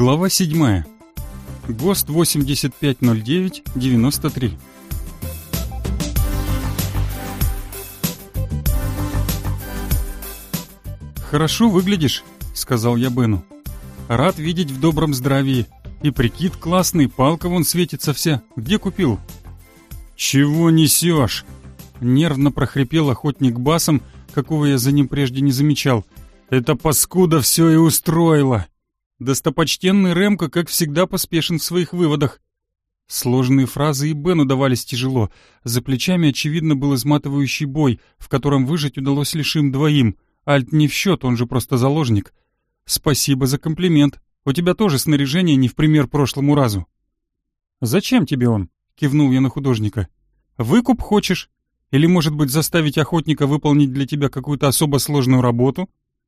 Глава 7. ГОСТ 8509-93. «Хорошо выглядишь», — сказал я Бену. «Рад видеть в добром здравии. И прикид классный, палка вон светится вся. Где купил?» «Чего несешь?» — нервно прохрипел охотник басом, какого я за ним прежде не замечал. «Это паскуда все и устроила!» Достопочтенный Ремко, как всегда, поспешен в своих выводах. Сложные фразы и Бену давались тяжело. За плечами, очевидно, был изматывающий бой, в котором выжить удалось лишь им двоим. Альт не в счет, он же просто заложник. «Спасибо за комплимент. У тебя тоже снаряжение не в пример прошлому разу». «Зачем тебе он?» — кивнул я на художника. «Выкуп хочешь? Или, может быть, заставить охотника выполнить для тебя какую-то особо сложную работу?»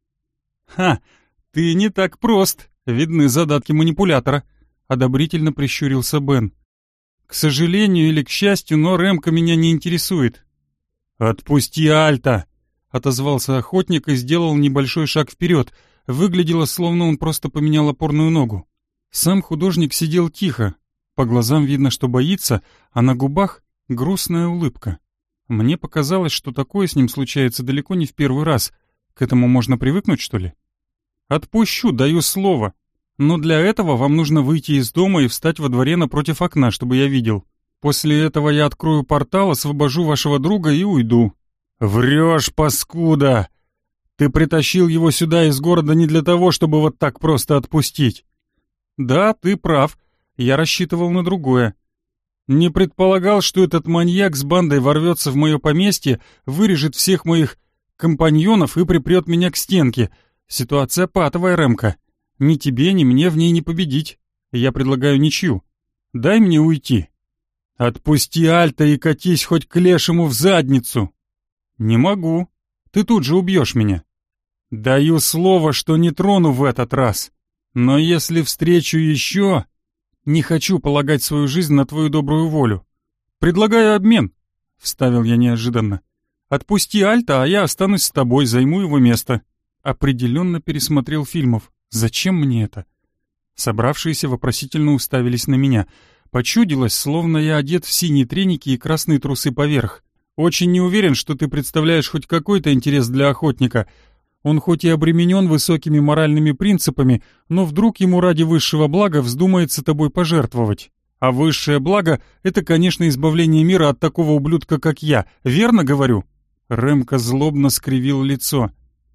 «Ха! Ты не так прост. Видны задатки манипулятора», — одобрительно прищурился Бен. «К сожалению или к счастью, но Ремко меня не интересует». «Отпусти Альта!» — отозвался охотник и сделал небольшой шаг вперед. Выглядело, словно он просто поменял опорную ногу. Сам художник сидел тихо. По глазам видно, что боится, а на губах грустная улыбка. Мне показалось, что такое с ним случается далеко не в первый раз. К этому можно привыкнуть, что ли? «Отпущу, даю слово. Но для этого вам нужно выйти из дома и встать во дворе напротив окна, чтобы я видел. После этого я открою портал, освобожу вашего друга и уйду». «Врешь, паскуда! Ты притащил его сюда из города не для того, чтобы вот так просто отпустить». «Да, ты прав. Я рассчитывал на другое. Не предполагал, что этот маньяк с бандой ворвется в мое поместье, вырежет всех моих компаньонов и припрет меня к стенке. Ситуация патовая, Ремко. Ни тебе, ни мне в ней не победить. Я предлагаю ничью. Дай мне уйти». «Отпусти Альта и катись хоть к лешему в задницу». «Не могу. Ты тут же убьешь меня». «Даю слово, что не трону в этот раз. Но если встречу еще...» «Не хочу полагать свою жизнь на твою добрую волю. Предлагаю обмен», — вставил я неожиданно. «Отпусти Альта, а я останусь с тобой, займу его место». Определенно пересмотрел фильмов. Зачем мне это? Собравшиеся вопросительно уставились на меня. Почудилось, словно я одет в синие треники и красные трусы поверх. «Очень не уверен, что ты представляешь хоть какой-то интерес для охотника. Он хоть и обременен высокими моральными принципами, но вдруг ему ради высшего блага вздумается тобой пожертвовать. А высшее благо — это, конечно, избавление мира от такого ублюдка, как я. Верно говорю?» Ремко злобно скривил лицо.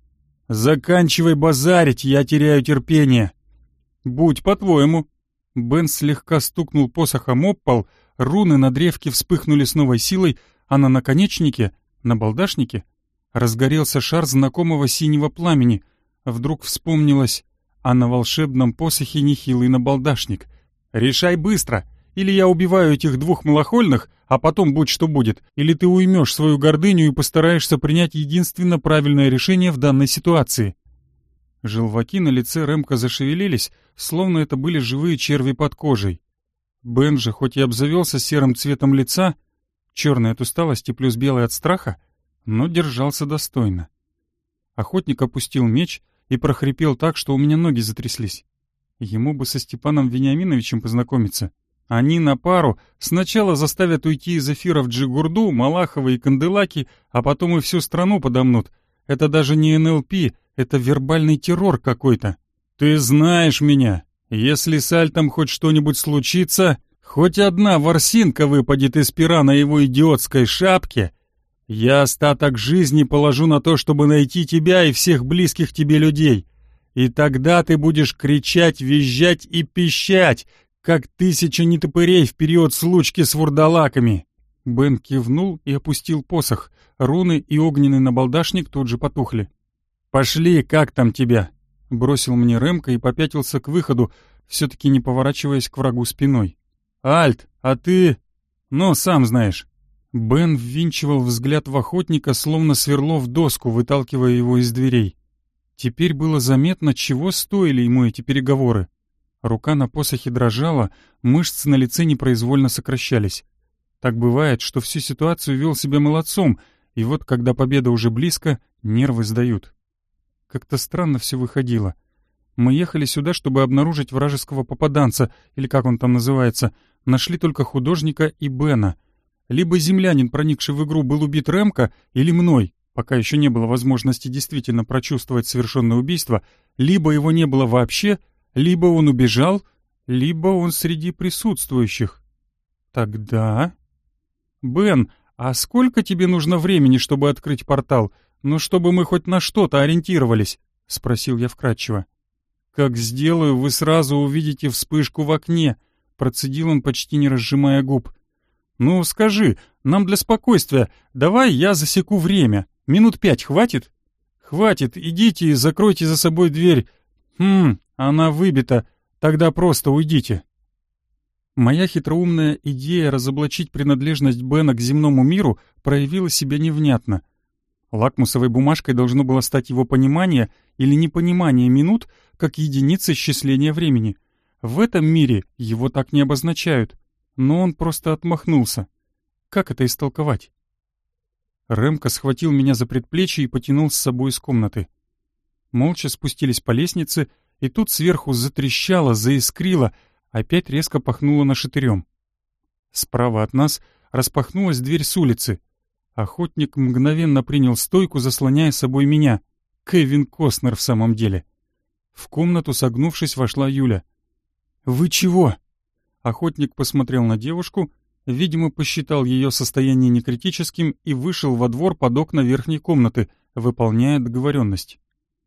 «Заканчивай базарить, я теряю терпение». «Будь по-твоему». Бен слегка стукнул посохом об пол, руны на древке вспыхнули с новой силой, а на наконечнике, на балдашнике, разгорелся шар знакомого синего пламени. Вдруг вспомнилось, а на волшебном посохе нехилый набалдашник. «Решай быстро, или я убиваю этих двух малохольных, а потом будь что будет, или ты уймешь свою гордыню и постараешься принять единственно правильное решение в данной ситуации». Желваки на лице Ремко зашевелились, словно это были живые черви под кожей. Бен же, хоть и обзавелся серым цветом лица, черный от усталости плюс белый от страха, но держался достойно. Охотник опустил меч и прохрипел так, что у меня ноги затряслись. Ему бы со Степаном Вениаминовичем познакомиться. Они на пару сначала заставят уйти из эфира в Джигурду, Малахова и Канделаки, а потом и всю страну подомнут. Это даже не НЛП, это вербальный террор какой-то. «Ты знаешь меня. Если с Альтом хоть что-нибудь случится, хоть одна ворсинка выпадет из пера на его идиотской шапке, я остаток жизни положу на то, чтобы найти тебя и всех близких тебе людей. И тогда ты будешь кричать, визжать и пищать, как 1000 нетопырей в период случки с вурдалаками». Бен кивнул и опустил посох. Руны и огненный набалдашник тут же потухли. «Пошли, как там тебя?» — бросил мне Ремко и попятился к выходу, все-таки не поворачиваясь к врагу спиной. «Альт, а ты...» «Ну, сам знаешь». Бен ввинчивал взгляд в охотника, словно сверло в доску, выталкивая его из дверей. Теперь было заметно, чего стоили ему эти переговоры. Рука на посохе дрожала, мышцы на лице непроизвольно сокращались. Так бывает, что всю ситуацию вел себя молодцом, и вот, когда победа уже близко, нервы сдают. Как-то странно все выходило. Мы ехали сюда, чтобы обнаружить вражеского попаданца, или как он там называется. Нашли только художника и Бена. Либо землянин, проникший в игру, был убит Рэмко, или мной, пока еще не было возможности действительно прочувствовать совершенное убийство, либо его не было вообще, либо он убежал, либо он среди присутствующих. Тогда... «Бен, а сколько тебе нужно времени, чтобы открыть портал? Ну, чтобы мы хоть на что-то ориентировались?» — спросил я вкратчиво. «Как сделаю, вы сразу увидите вспышку в окне», — процедил он, почти не разжимая губ. «Ну, скажи, нам для спокойствия, давай я засеку время. Минут 5 хватит?» «Хватит, идите и закройте за собой дверь. Она выбита, тогда просто уйдите». Моя хитроумная идея разоблачить принадлежность Бена к земному миру проявила себя невнятно. Лакмусовой бумажкой должно было стать его понимание или непонимание минут как единица исчисления времени. В этом мире его так не обозначают, но он просто отмахнулся. Как это истолковать? Рэмко схватил меня за предплечье и потянул с собой из комнаты. Молча спустились по лестнице, и тут сверху затрещало, заискрило, опять резко пахнуло нашатырем. Справа от нас распахнулась дверь с улицы. Охотник мгновенно принял стойку, заслоняя собой меня. Кевин Костнер в самом деле. В комнату, согнувшись, вошла Юля. «Вы чего?» Охотник посмотрел на девушку, видимо, посчитал ее состояние некритическим и вышел во двор под окна верхней комнаты, выполняя договоренность.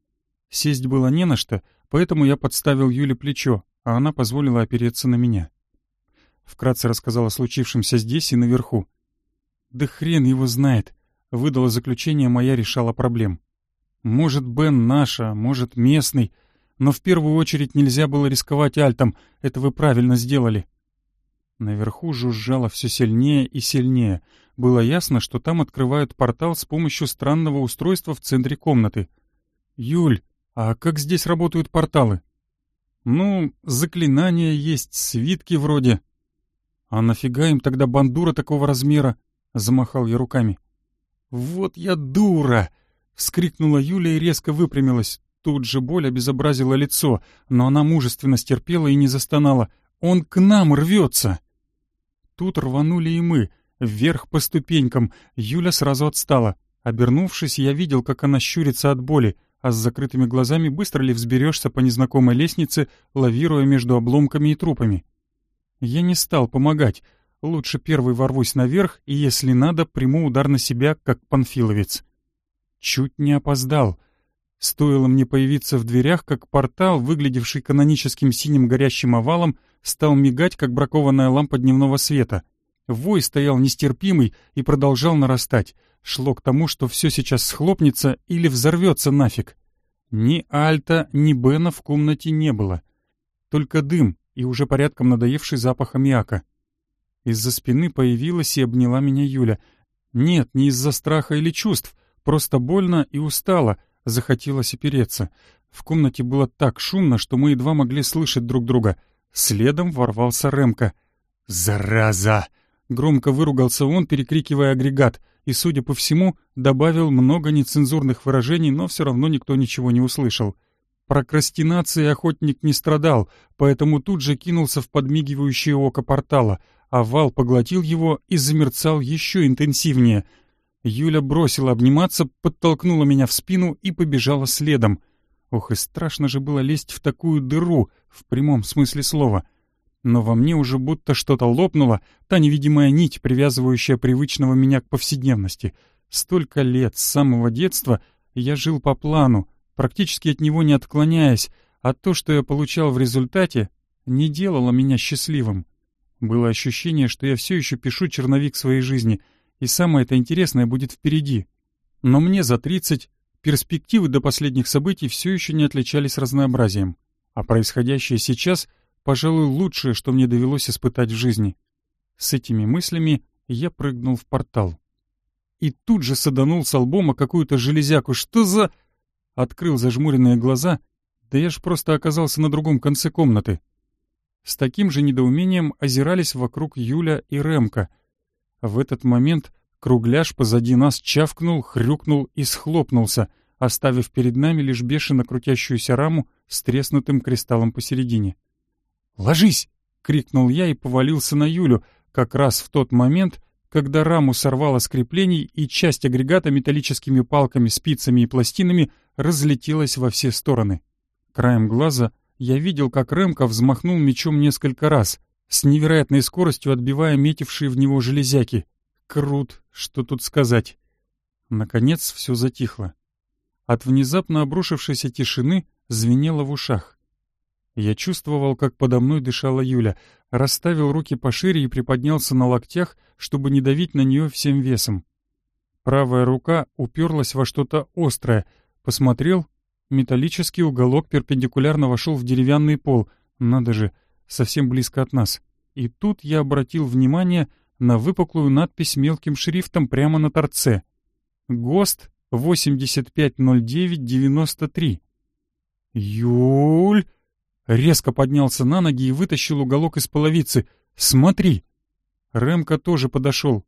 Сесть было не на что, поэтому я подставил Юле плечо, а она позволила опереться на меня. Вкратце рассказала о случившемся здесь и наверху. «Да хрен его знает», — выдала заключение моя решала проблем. «Может, Бен наш, а может, местный, но в первую очередь нельзя было рисковать Альтом, это вы правильно сделали». Наверху жужжало все сильнее и сильнее. Было ясно, что там открывают портал с помощью странного устройства в центре комнаты. «Юль, а как здесь работают порталы?» «Ну, заклинания есть, свитки вроде». «А нафига им тогда бандура такого размера?» — замахал я руками. «Вот я дура!» — вскрикнула Юля и резко выпрямилась. Тут же боль обезобразила лицо, но она мужественно стерпела и не застонала. «Он к нам рвется!» Тут рванули и мы, вверх по ступенькам. Юля сразу отстала. Обернувшись, я видел, как она щурится от боли, а с закрытыми глазами быстро ли взберешься по незнакомой лестнице, лавируя между обломками и трупами. Я не стал помогать. Лучше первый ворвусь наверх и, если надо, приму удар на себя, как панфиловец. Чуть не опоздал. Стоило мне появиться в дверях, как портал, выглядевший каноническим синим горящим овалом, стал мигать, как бракованная лампа дневного света. Вой стоял нестерпимый и продолжал нарастать. Шло к тому, что все сейчас схлопнется или взорвется нафиг. Ни Альта, ни Бена в комнате не было. Только дым и уже порядком надоевший запах аммиака. Из-за спины появилась и обняла меня Юля. Нет, не из-за страха или чувств, просто больно и устала, захотелось опереться. В комнате было так шумно, что мы едва могли слышать друг друга. Следом ворвался Рэмко. «Зараза!» — громко выругался он, перекрикивая агрегат, и, судя по всему, добавил много нецензурных выражений, но все равно никто ничего не услышал. Прокрастинацией охотник не страдал, поэтому тут же кинулся в подмигивающее око портала, а вал поглотил его и замерцал еще интенсивнее. Юля бросила обниматься, подтолкнула меня в спину и побежала следом. Ох, и страшно же было лезть в такую дыру, в прямом смысле слова. Но во мне уже будто что-то лопнуло, та невидимая нить, привязывающая привычного меня к повседневности. Столько лет, с самого детства, я жил по плану, практически от него не отклоняясь, а то, что я получал в результате, не делало меня счастливым. Было ощущение, что я все еще пишу черновик своей жизни, и самое это интересное будет впереди. Но мне за 30, перспективы до последних событий все еще не отличались разнообразием, а происходящее сейчас — пожалуй, лучшее, что мне довелось испытать в жизни. С этими мыслями я прыгнул в портал. И тут же саданул с лбом о какую-то железяку. Что за... Открыл зажмуренные глаза. Да я ж просто оказался на другом конце комнаты. С таким же недоумением озирались вокруг Юля и Рэмко. В этот момент кругляш позади нас чавкнул, хрюкнул и схлопнулся, оставив перед нами лишь бешено крутящуюся раму с треснутым кристаллом посередине. «Ложись!» — крикнул я и повалился на Юлю, как раз в тот момент, когда раму сорвало с креплений, и часть агрегата металлическими палками, спицами и пластинами разлетелась во все стороны. Краем глаза я видел, как Рэмко взмахнул мечом несколько раз, с невероятной скоростью отбивая метившие в него железяки. Крут, что тут сказать. Наконец все затихло. От внезапно обрушившейся тишины звенело в ушах. Я чувствовал, как подо мной дышала Юля, расставил руки пошире и приподнялся на локтях, чтобы не давить на нее всем весом. Правая рука уперлась во что-то острое, посмотрел, металлический уголок перпендикулярно вошел в деревянный пол, надо же, совсем близко от нас. И тут я обратил внимание на выпуклую надпись мелким шрифтом прямо на торце. ГОСТ 850993. «Юль!» Резко поднялся на ноги и вытащил уголок из половицы. «Смотри!» Рэмко тоже подошел.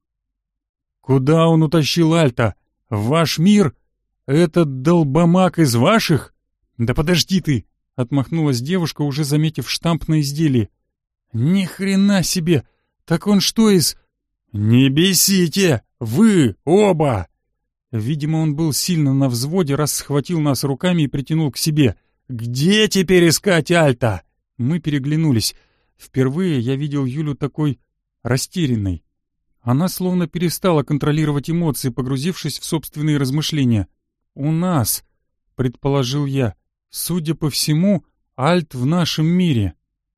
«Куда он утащил Альта? В ваш мир? Этот долбомак из ваших?» «Да подожди ты!» — отмахнулась девушка, уже заметив штамп на изделии. «Ни хрена себе! Так он что из...» «Не бесите! Вы оба!» Видимо, он был сильно на взводе, раз схватил нас руками и притянул к себе. «Где теперь искать Альта?» Мы переглянулись. Впервые я видел Юлю такой растерянной. Она словно перестала контролировать эмоции, погрузившись в собственные размышления. «У нас», — предположил я, — «судя по всему, Альт в нашем мире».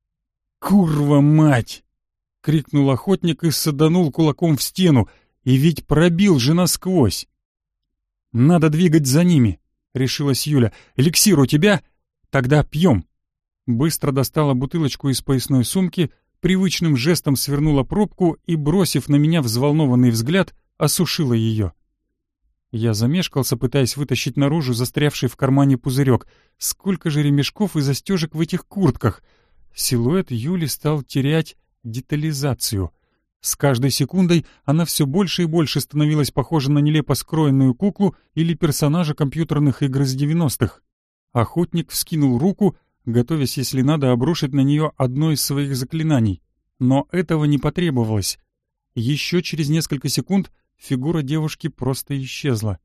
«Курва мать!» — крикнул охотник и саданул кулаком в стену, и ведь пробил же насквозь. «Надо двигать за ними», — решилась Юля. «Эликсир у тебя? Тогда пьем». Быстро достала бутылочку из поясной сумки, привычным жестом свернула пробку и, бросив на меня взволнованный взгляд, осушила ее. Я замешкался, пытаясь вытащить наружу застрявший в кармане пузырек. Сколько же ремешков и застежек в этих куртках! Силуэт Юли стал терять детализацию. С каждой секундой она все больше и больше становилась похожа на нелепо скроенную куклу или персонажа компьютерных игр из 90-х. Охотник вскинул руку, готовясь, если надо, обрушить на нее одно из своих заклинаний. Но этого не потребовалось. Еще через несколько секунд фигура девушки просто исчезла.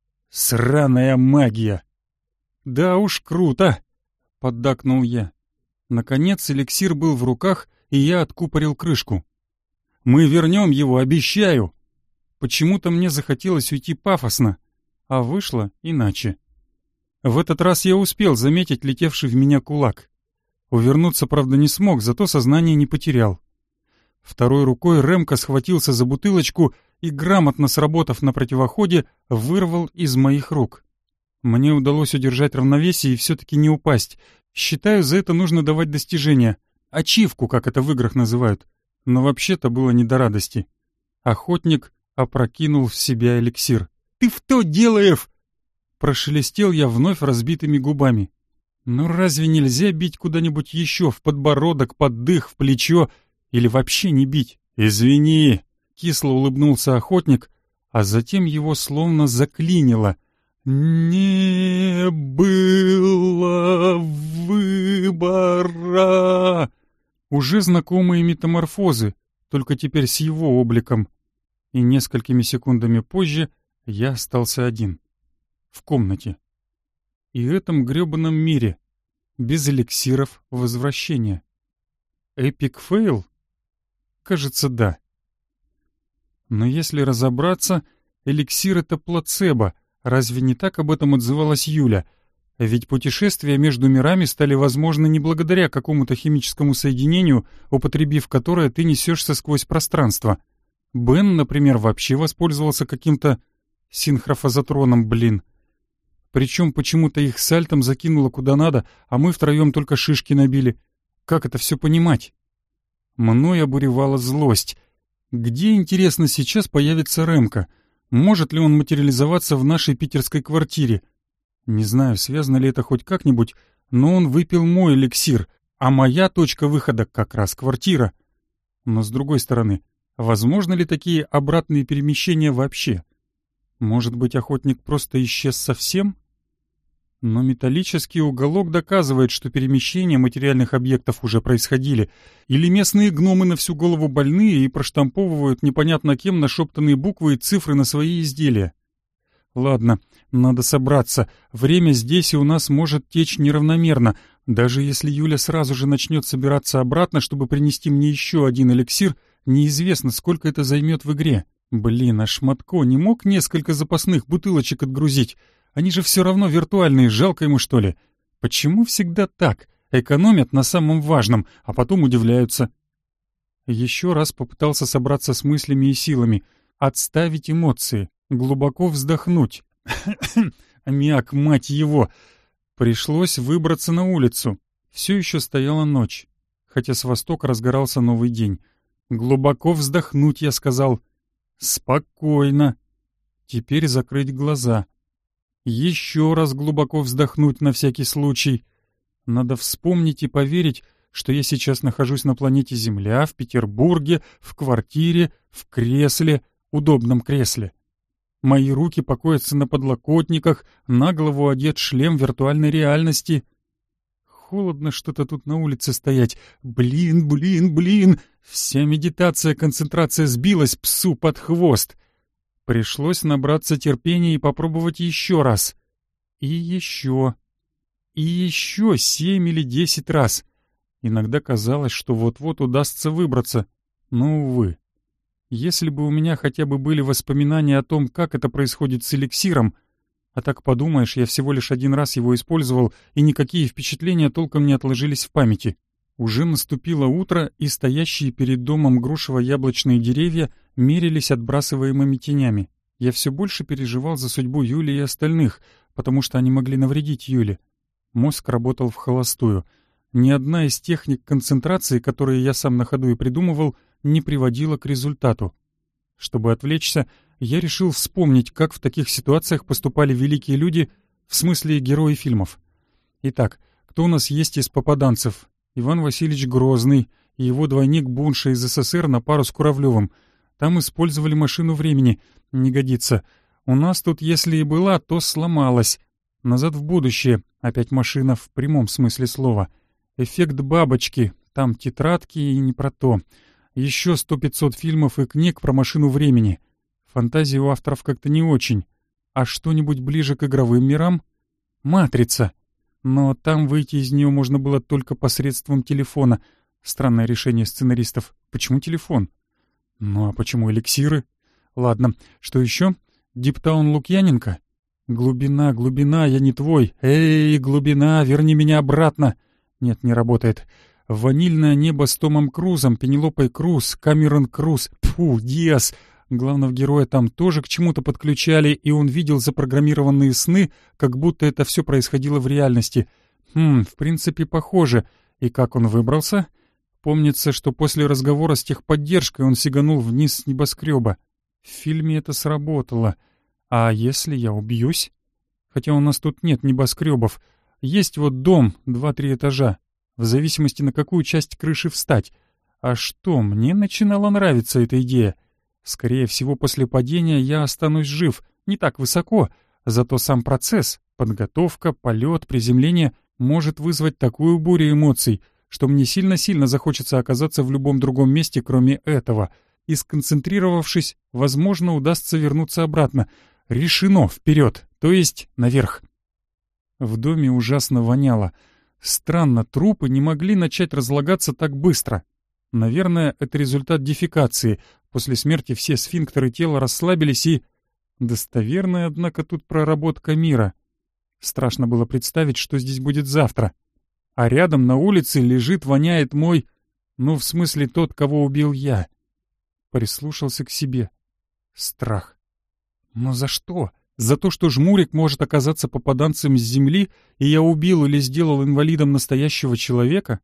«Сраная магия!» «Да уж круто!» — поддакнул я. Наконец эликсир был в руках, и я откупорил крышку. «Мы вернем его, обещаю!» Почему-то мне захотелось уйти пафосно, а вышло иначе. В этот раз я успел заметить летевший в меня кулак. Увернуться, правда, не смог, зато сознание не потерял. Второй рукой Рэмко схватился за бутылочку и, грамотно сработав на противоходе, вырвал из моих рук. Мне удалось удержать равновесие и все-таки не упасть. Считаю, за это нужно давать достижения. Ачивку, как это в играх называют. Но вообще-то было не до радости. Охотник опрокинул в себя эликсир. «Ты что делаешь?» Прошелестел я вновь разбитыми губами. «Ну разве нельзя бить куда-нибудь еще, в подбородок, под дых, в плечо? Или вообще не бить?» «Извини!» — кисло улыбнулся охотник, а затем его словно заклинило. «Не было выбора!» Уже знакомые метаморфозы, только теперь с его обликом. И несколькими секундами позже я остался один. В комнате. И этом грёбаном мире. Без эликсиров возвращения. Эпик фейл? Кажется, да. Но если разобраться, эликсир — это плацебо. Разве не так об этом отзывалась Юля? Ведь путешествия между мирами стали возможны не благодаря какому-то химическому соединению, употребив которое ты несешься сквозь пространство. Бен, например, вообще воспользовался каким-то синхрофазотроном, блин. Причем почему-то их с Альтом закинуло куда надо, а мы втроем только шишки набили. Как это все понимать? Мной обуревала злость. Где, интересно, сейчас появится Рэмко? Может ли он материализоваться в нашей питерской квартире? Не знаю, связано ли это хоть как-нибудь, но он выпил мой эликсир, а моя точка выхода как раз квартира. Но с другой стороны, возможно ли такие обратные перемещения вообще? Может быть, охотник просто исчез совсем? Но металлический уголок доказывает, что перемещения материальных объектов уже происходили. Или местные гномы на всю голову больные и проштамповывают непонятно кем нашептанные буквы и цифры на свои изделия. Ладно, надо собраться. Время здесь и у нас может течь неравномерно. Даже если Юля сразу же начнет собираться обратно, чтобы принести мне еще один эликсир, неизвестно, сколько это займет в игре. Блин, а Шматко не мог несколько запасных бутылочек отгрузить? Они же все равно виртуальные, жалко ему, что ли? Почему всегда так? Экономят на самом важном, а потом удивляются. Еще раз попытался собраться с мыслями и силами, отставить эмоции, глубоко вздохнуть. Аммиак, мать его! Пришлось выбраться на улицу. Все еще стояла ночь, хотя с востока разгорался новый день. Глубоко вздохнуть, я сказал. Спокойно. Теперь закрыть глаза. Еще раз глубоко вздохнуть на всякий случай. Надо вспомнить и поверить, что я сейчас нахожусь на планете Земля, в Петербурге, в квартире, в кресле, удобном кресле. Мои руки покоятся на подлокотниках, на голову одет шлем виртуальной реальности. Холодно что-то тут на улице стоять. Блин. Вся медитация, концентрация сбилась псу под хвост. Пришлось набраться терпения и попробовать еще раз. И еще 7 или 10 раз. Иногда казалось, что вот-вот удастся выбраться. Но, увы. Если бы у меня хотя бы были воспоминания о том, как это происходит с эликсиром, а так подумаешь, я всего лишь один раз его использовал, и никакие впечатления толком не отложились в памяти. Уже наступило утро, и стоящие перед домом грушево-яблочные деревья мерились отбрасываемыми тенями. Я все больше переживал за судьбу Юли и остальных, потому что они могли навредить Юле. Мозг работал в холостую. Ни одна из техник концентрации, которые я сам на ходу и придумывал, не приводила к результату. Чтобы отвлечься, я решил вспомнить, как в таких ситуациях поступали великие люди, в смысле герои фильмов. Итак, кто у нас есть из попаданцев? Иван Васильевич Грозный и его двойник Бунша из СССР на пару с Куравлевым. Там использовали машину времени. Не годится. У нас тут, если и была, то сломалась. Назад в будущее. Опять машина в прямом смысле слова. Эффект бабочки. Там тетрадки и не про то. Еще 100-500 фильмов и книг про машину времени. Фантазия у авторов как-то не очень. А что-нибудь ближе к игровым мирам? «Матрица». Но там выйти из нее можно было только посредством телефона. Странное решение сценаристов. Почему телефон? Ну а почему эликсиры? Ладно, что еще? Диптаун Лукьяненко? Глубина, я не твой. Эй, глубина, верни меня обратно. Нет, не работает. Ванильное небо с Томом Крузом, Пенелопой Круз, Камерон Круз. Пфу, Диас. Главного героя там тоже к чему-то подключали, и он видел запрограммированные сны, как будто это все происходило в реальности. В принципе, похоже. И как он выбрался? Помнится, что после разговора с техподдержкой он сиганул вниз с небоскреба. В фильме это сработало. А если я убьюсь? Хотя у нас тут нет небоскребов. Есть вот дом, 2-3 этажа. В зависимости, на какую часть крыши встать. А что, мне начинала нравиться эта идея. Скорее всего, после падения я останусь жив, не так высоко, зато сам процесс, подготовка, полет, приземление может вызвать такую бурю эмоций, что мне сильно-сильно захочется оказаться в любом другом месте, кроме этого, и, сконцентрировавшись, возможно, удастся вернуться обратно. Решено, вперед, то есть наверх. В доме ужасно воняло. Странно, трупы не могли начать разлагаться так быстро. Наверное, это результат дефекации. После смерти все сфинктеры тела расслабились и... Достоверная, однако, тут проработка мира. Страшно было представить, что здесь будет завтра. А рядом на улице лежит, воняет мой... Ну, в смысле, тот, кого убил я. Прислушался к себе. Страх. Но за что? За то, что Жмурик может оказаться попаданцем с земли, и я убил или сделал инвалидом настоящего человека?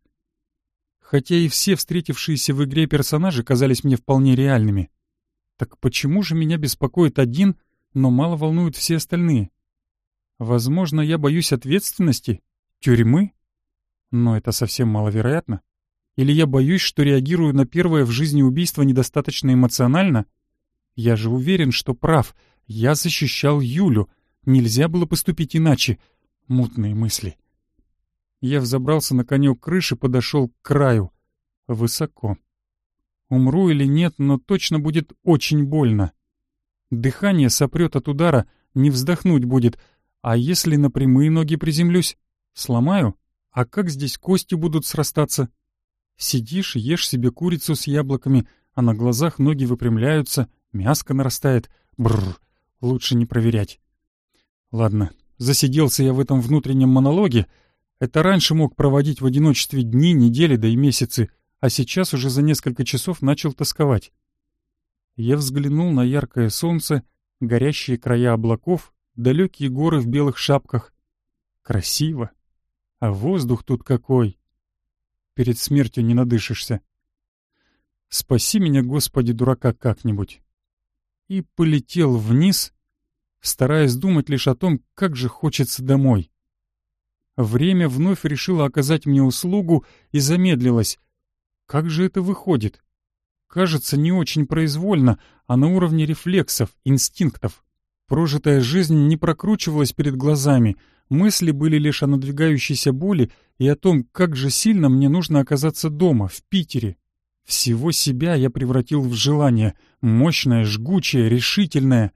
Хотя и все встретившиеся в игре персонажи казались мне вполне реальными. Так почему же меня беспокоит один, но мало волнуют все остальные? Возможно, я боюсь ответственности? Тюрьмы? Но это совсем маловероятно. Или я боюсь, что реагирую на первое в жизни убийство недостаточно эмоционально? Я же уверен, что прав. Я защищал Юлю. Нельзя было поступить иначе. Мутные мысли. Я взобрался на конек крыши, подошел к краю. Высоко. Умру или нет, но точно будет очень больно. Дыхание сопрет от удара, не вздохнуть будет. А если на прямые ноги приземлюсь? Сломаю? А как здесь кости будут срастаться? Сидишь, ешь себе курицу с яблоками, а на глазах ноги выпрямляются, мяско нарастает. Бррр, лучше не проверять. Ладно, засиделся я в этом внутреннем монологе. Это раньше мог проводить в одиночестве дни, недели, да и месяцы, а сейчас уже за несколько часов начал тосковать. Я взглянул на яркое солнце, горящие края облаков, далекие горы в белых шапках. Красиво. А воздух тут какой! Перед смертью не надышишься. Спаси меня, Господи, дурака, как-нибудь. И полетел вниз, стараясь думать лишь о том, как же хочется домой. Время вновь решило оказать мне услугу и замедлилось. Как же это выходит? Кажется, не очень произвольно, а на уровне рефлексов, инстинктов. Прожитая жизнь не прокручивалась перед глазами, мысли были лишь о надвигающейся боли и о том, как же сильно мне нужно оказаться дома, в Питере. Всего себя я превратил в желание, мощное, жгучее, решительное.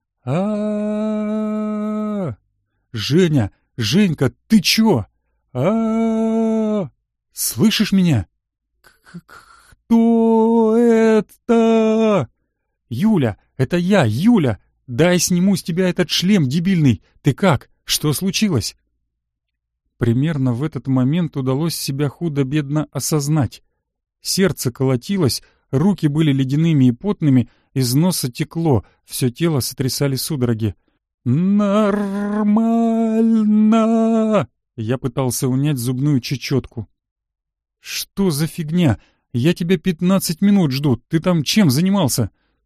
А-а-а! Женя, Женька, ты чё? А-а-а! Слышишь меня? Кто это? Юля, это я, Юля! Дай сниму с тебя этот шлем дебильный. Ты как? Что случилось? Примерно в этот момент удалось себя худо-бедно осознать. Сердце колотилось, руки были ледяными и потными, из носа текло, все тело сотрясали судороги. «Нормально!» Я пытался унять зубную чечетку. «Что за фигня? Я тебя 15 минут жду. Ты там чем занимался?»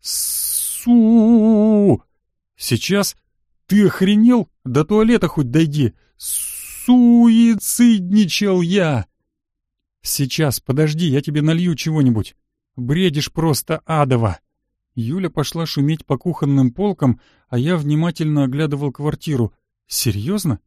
Сейчас? Ты охренел? До туалета хоть дойди. Суицидничал я. Сейчас, подожди, я тебе налью чего-нибудь. Бредишь просто адово. Юля пошла шуметь по кухонным полкам, а я внимательно оглядывал квартиру. Серьезно?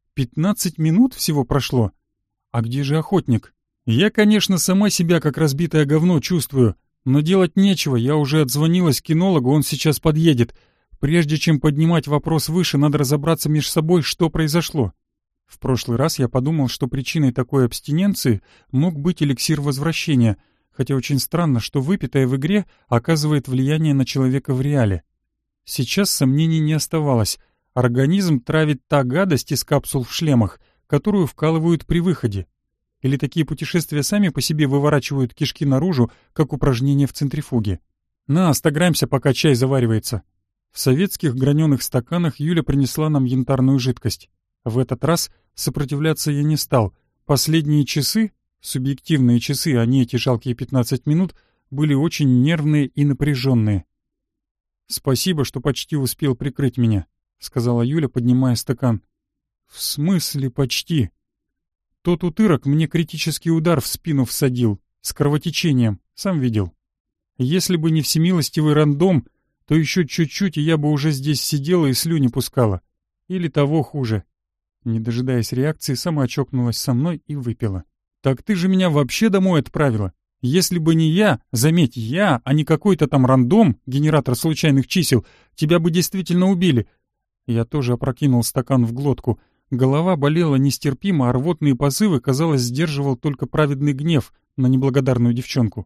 15 минут всего прошло? А где же охотник? Я, конечно, сама себя как разбитое говно чувствую, но делать нечего, я уже отзвонилась кинологу, он сейчас подъедет. Прежде чем поднимать вопрос выше, надо разобраться между собой, что произошло. В прошлый раз я подумал, что причиной такой абстиненции мог быть эликсир возвращения, хотя очень странно, что выпитое в игре оказывает влияние на человека в реале. Сейчас сомнений не оставалось. Организм травит та гадость из капсул в шлемах, которую вкалывают при выходе. Или такие путешествия сами по себе выворачивают кишки наружу, как упражнение в центрифуге. На, остаграемся, пока чай заваривается. В советских граненых стаканах Юля принесла нам янтарную жидкость. В этот раз сопротивляться я не стал. Последние часы, субъективные часы, а не эти жалкие 15 минут, были очень нервные и напряженные. «Спасибо, что почти успел прикрыть меня», — сказала Юля, поднимая стакан. «В смысле почти? Тот утырок мне критический удар в спину всадил, с кровотечением, сам видел. Если бы не всемилостивый рандом, то еще чуть-чуть, и я бы уже здесь сидела и слюни пускала. Или того хуже». Не дожидаясь реакции, сама чокнулась со мной и выпила. «Так ты же меня вообще домой отправила. Если бы не я, заметь, я, а не какой-то там рандом, генератор случайных чисел, тебя бы действительно убили». Я тоже опрокинул стакан в глотку. Голова болела нестерпимо, а рвотные позывы, казалось, сдерживал только праведный гнев на неблагодарную девчонку.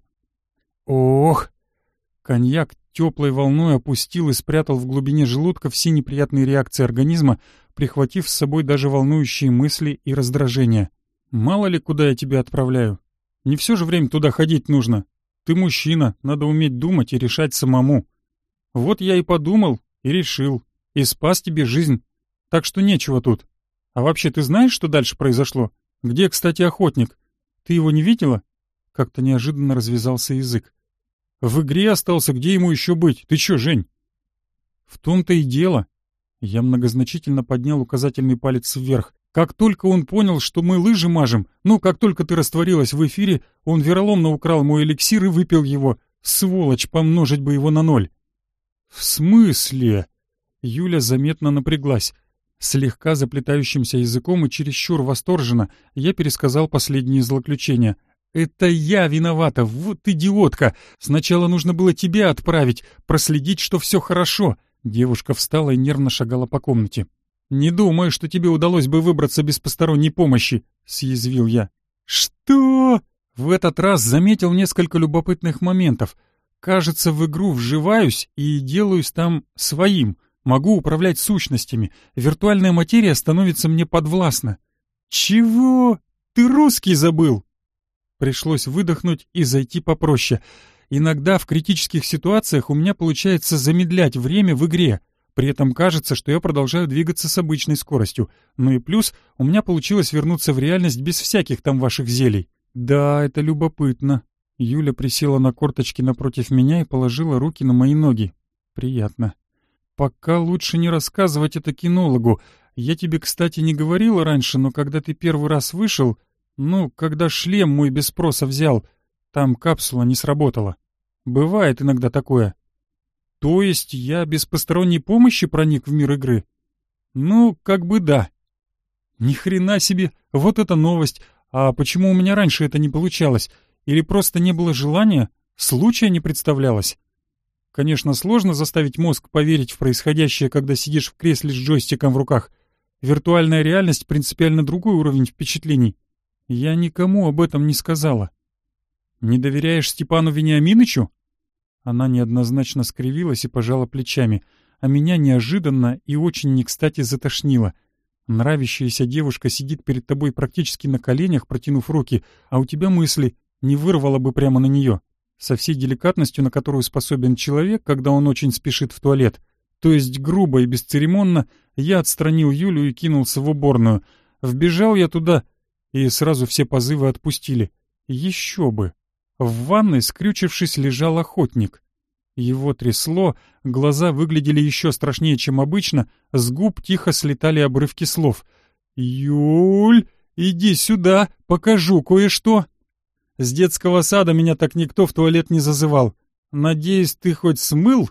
Ох! Коньяк теплой волной опустил и спрятал в глубине желудка все неприятные реакции организма, прихватив с собой даже волнующие мысли и раздражения. «Мало ли, куда я тебя отправляю. Не все же время туда ходить нужно. Ты мужчина, надо уметь думать и решать самому. Вот я и подумал, и решил, и спас тебе жизнь. Так что нечего тут. А вообще ты знаешь, что дальше произошло? Где, кстати, охотник? Ты его не видела?» Как-то неожиданно развязался язык. «В игре остался, где ему еще быть? Ты че, Жень?» «В том-то и дело». Я многозначительно поднял указательный палец вверх. «Как только он понял, что мы лыжи мажем, как только ты растворилась в эфире, он вероломно украл мой эликсир и выпил его. Сволочь, помножить бы его на 0». «В смысле?» Юля заметно напряглась. Слегка заплетающимся языком и чересчур восторженно я пересказал последние злоключения. «Это я виновата, вот идиотка! Сначала нужно было тебя отправить, проследить, что все хорошо!» Девушка встала и нервно шагала по комнате. «Не думаю, что тебе удалось бы выбраться без посторонней помощи», — съязвил я. «Что?» В этот раз заметил несколько любопытных моментов. Кажется, в игру вживаюсь и делаюсь там своим. Могу управлять сущностями. Виртуальная материя становится мне подвластна. «Чего? Ты русский забыл?» Пришлось выдохнуть и зайти попроще. Иногда в критических ситуациях у меня получается замедлять время в игре. При этом кажется, что я продолжаю двигаться с обычной скоростью. Ну и плюс, у меня получилось вернуться в реальность без всяких там ваших зелий. Да, это любопытно. Юля присела на корточки напротив меня и положила руки на мои ноги. Приятно. Пока лучше не рассказывать это кинологу. Я тебе, кстати, не говорила раньше, но когда ты первый раз вышел, когда шлем мой без спроса взял, там капсула не сработала. Бывает иногда такое. То есть я без посторонней помощи проник в мир игры? Как бы да. Ни хрена себе, вот это новость. А почему у меня раньше это не получалось? Или просто не было желания? Случая не представлялось? Конечно, сложно заставить мозг поверить в происходящее, когда сидишь в кресле с джойстиком в руках. Виртуальная реальность — принципиально другой уровень впечатлений. Я никому об этом не сказала. «Не доверяешь Степану Вениаминычу?» Она неоднозначно скривилась и пожала плечами, а меня неожиданно и очень не кстати затошнило. Нравящаяся девушка сидит перед тобой практически на коленях, протянув руки, а у тебя мысли не вырвало бы прямо на нее. Со всей деликатностью, на которую способен человек, когда он очень спешит в туалет. То есть грубо и бесцеремонно я отстранил Юлю и кинулся в уборную. Вбежал я туда, и сразу все позывы отпустили. Еще бы! В ванной, скрючившись, лежал охотник. Его трясло, глаза выглядели еще страшнее, чем обычно, с губ тихо слетали обрывки слов. «Юль, иди сюда, покажу кое-что!» С детского сада меня так никто в туалет не зазывал. Надеюсь, ты хоть смыл